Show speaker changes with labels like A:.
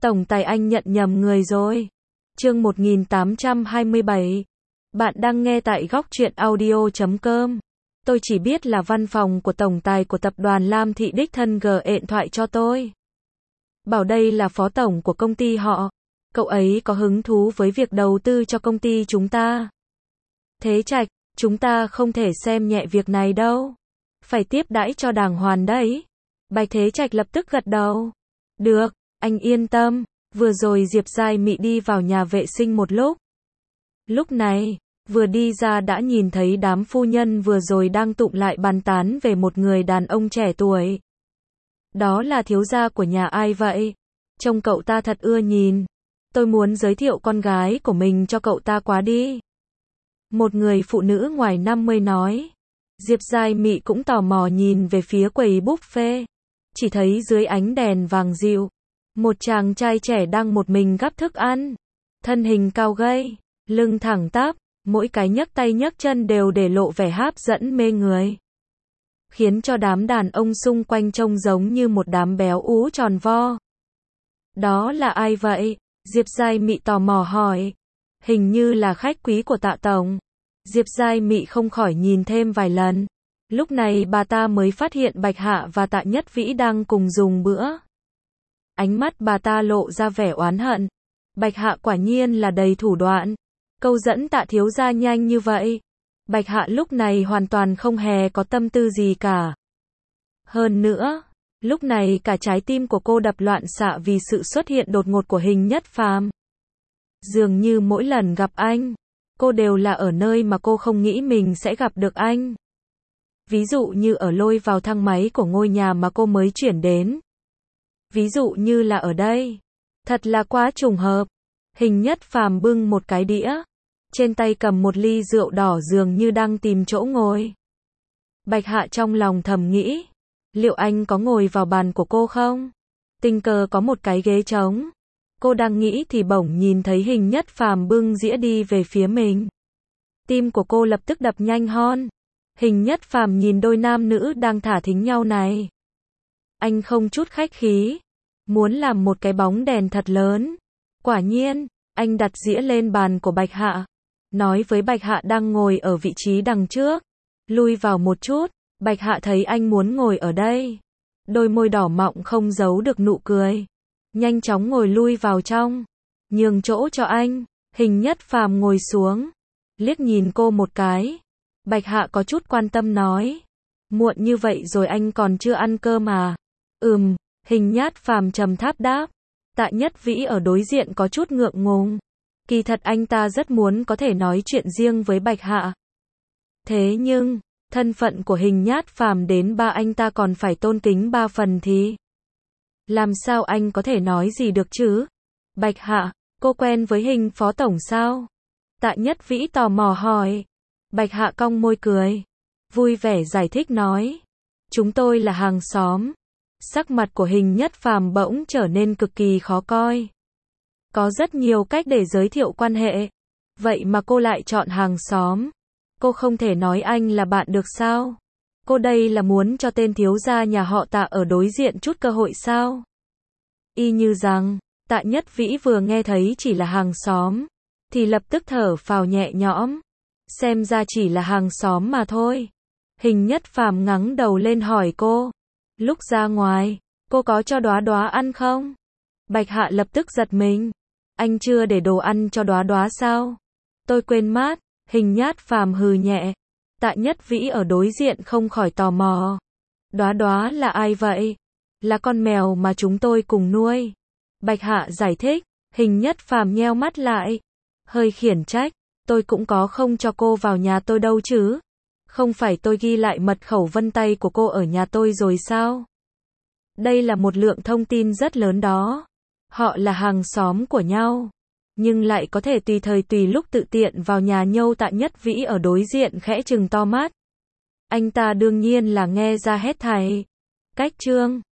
A: Tổng tài anh nhận nhầm người rồi. Chương 1827. Bạn đang nghe tại góc truyện audio.com. Tôi chỉ biết là văn phòng của tổng tài của tập đoàn Lam Thị đích thân gọi điện thoại cho tôi. Bảo đây là phó tổng của công ty họ. Cậu ấy có hứng thú với việc đầu tư cho công ty chúng ta. Thế Trạch, chúng ta không thể xem nhẹ việc này đâu. Phải tiếp đãi cho đàng hoàng đấy. Bạch Thế Trạch lập tức gật đầu. Được, anh yên tâm. Vừa rồi Diệp Giai Mị đi vào nhà vệ sinh một lúc. Lúc này, vừa đi ra đã nhìn thấy đám phu nhân vừa rồi đang tụng lại bàn tán về một người đàn ông trẻ tuổi. Đó là thiếu gia của nhà ai vậy? Trông cậu ta thật ưa nhìn. Tôi muốn giới thiệu con gái của mình cho cậu ta quá đi. Một người phụ nữ ngoài 50 nói. Diệp Giai Mị cũng tò mò nhìn về phía quầy buffet. Chỉ thấy dưới ánh đèn vàng dịu, một chàng trai trẻ đang một mình gắp thức ăn. Thân hình cao gầy, lưng thẳng tắp, mỗi cái nhấc tay nhấc chân đều để lộ vẻ hấp dẫn mê người. Khiến cho đám đàn ông xung quanh trông giống như một đám béo ú tròn vo. Đó là ai vậy? Diệp Giai Mị tò mò hỏi. Hình như là khách quý của Tạ tổng. Diệp Giai Mị không khỏi nhìn thêm vài lần. Lúc này bà ta mới phát hiện Bạch Hạ và Tạ Nhất Vĩ đang cùng dùng bữa. Ánh mắt bà ta lộ ra vẻ oán hận. Bạch Hạ quả nhiên là đầy thủ đoạn. Câu dẫn Tạ thiếu gia nhanh như vậy. Bạch Hạ lúc này hoàn toàn không hề có tâm tư gì cả. Hơn nữa, lúc này cả trái tim của cô đập loạn xạ vì sự xuất hiện đột ngột của Hình Nhất Phàm. Dường như mỗi lần gặp anh, cô đều là ở nơi mà cô không nghĩ mình sẽ gặp được anh. Ví dụ như ở lôi vào thang máy của ngôi nhà mà cô mới chuyển đến. Ví dụ như là ở đây. Thật là quá trùng hợp. Hình Nhất Phàm bưng một cái đĩa. Trên tay cầm một ly rượu đỏ dường như đang tìm chỗ ngồi. Bạch Hạ trong lòng thầm nghĩ. Liệu anh có ngồi vào bàn của cô không? Tình cờ có một cái ghế trống. Cô đang nghĩ thì bỗng nhìn thấy Hình Nhất Phàm bưng dĩa đi về phía mình. Tim của cô lập tức đập nhanh hơn. Hình Nhất Phàm nhìn đôi nam nữ đang thả thính nhau này. Anh không chút khách khí. Muốn làm một cái bóng đèn thật lớn. Quả nhiên, anh đặt dĩa lên bàn của Bạch Hạ. Nói với Bạch Hạ đang ngồi ở vị trí đằng trước. Lui vào một chút, Bạch Hạ thấy anh muốn ngồi ở đây. Đôi môi đỏ mọng không giấu được nụ cười. Nhanh chóng ngồi lui vào trong. Nhường chỗ cho anh. Hình Nhất Phàm ngồi xuống. Liếc nhìn cô một cái. Bạch Hạ có chút quan tâm nói. Muộn như vậy rồi anh còn chưa ăn cơm à? Hình Nhất Phàm trầm tháp đáp. Tạ Nhất Vĩ ở đối diện có chút ngượng ngùng. Kỳ thật anh ta rất muốn có thể nói chuyện riêng với Bạch Hạ. Thế nhưng, thân phận của Hình Nhất Phàm đến ba anh ta còn phải tôn kính ba phần thì. Làm sao anh có thể nói gì được chứ? Bạch Hạ, cô quen với Hình phó tổng sao? Tạ Nhất Vĩ tò mò hỏi. Bạch Hạ cong môi cười. Vui vẻ giải thích nói. Chúng tôi là hàng xóm. Sắc mặt của Hình Nhất Phàm bỗng trở nên cực kỳ khó coi. Có rất nhiều cách để giới thiệu quan hệ. Vậy mà cô lại chọn hàng xóm. Cô không thể nói anh là bạn được sao? Cô đây là muốn cho tên thiếu gia nhà họ Tạ ở đối diện chút cơ hội sao? Y như rằng, Tạ Nhất Vĩ vừa nghe thấy chỉ là hàng xóm, thì lập tức thở phào nhẹ nhõm. Xem ra chỉ là hàng xóm mà thôi. Hình Nhất Phàm ngẩng đầu lên hỏi cô. Lúc ra ngoài, cô có cho Đóa Đóa ăn không? Bạch Hạ lập tức giật mình. Anh chưa để đồ ăn cho Đóa Đóa sao? Tôi quên mất. Hình Nhất Phàm hừ nhẹ. Tạ Nhất Vĩ ở đối diện không khỏi tò mò. Đóa Đóa là ai vậy? Là con mèo mà chúng tôi cùng nuôi. Bạch Hạ giải thích. Hình Nhất Phàm nheo mắt lại. Hơi khiển trách. Tôi cũng có không cho cô vào nhà tôi đâu chứ. Không phải tôi ghi lại mật khẩu vân tay của cô ở nhà tôi rồi sao? Đây là một lượng thông tin rất lớn đó. Họ là hàng xóm của nhau. Nhưng lại có thể tùy thời tùy lúc tự tiện vào nhà nhâu. Tạ Nhất Vĩ ở đối diện khẽ trừng to mắt. Anh ta đương nhiên là nghe ra hết thảy. Cách chương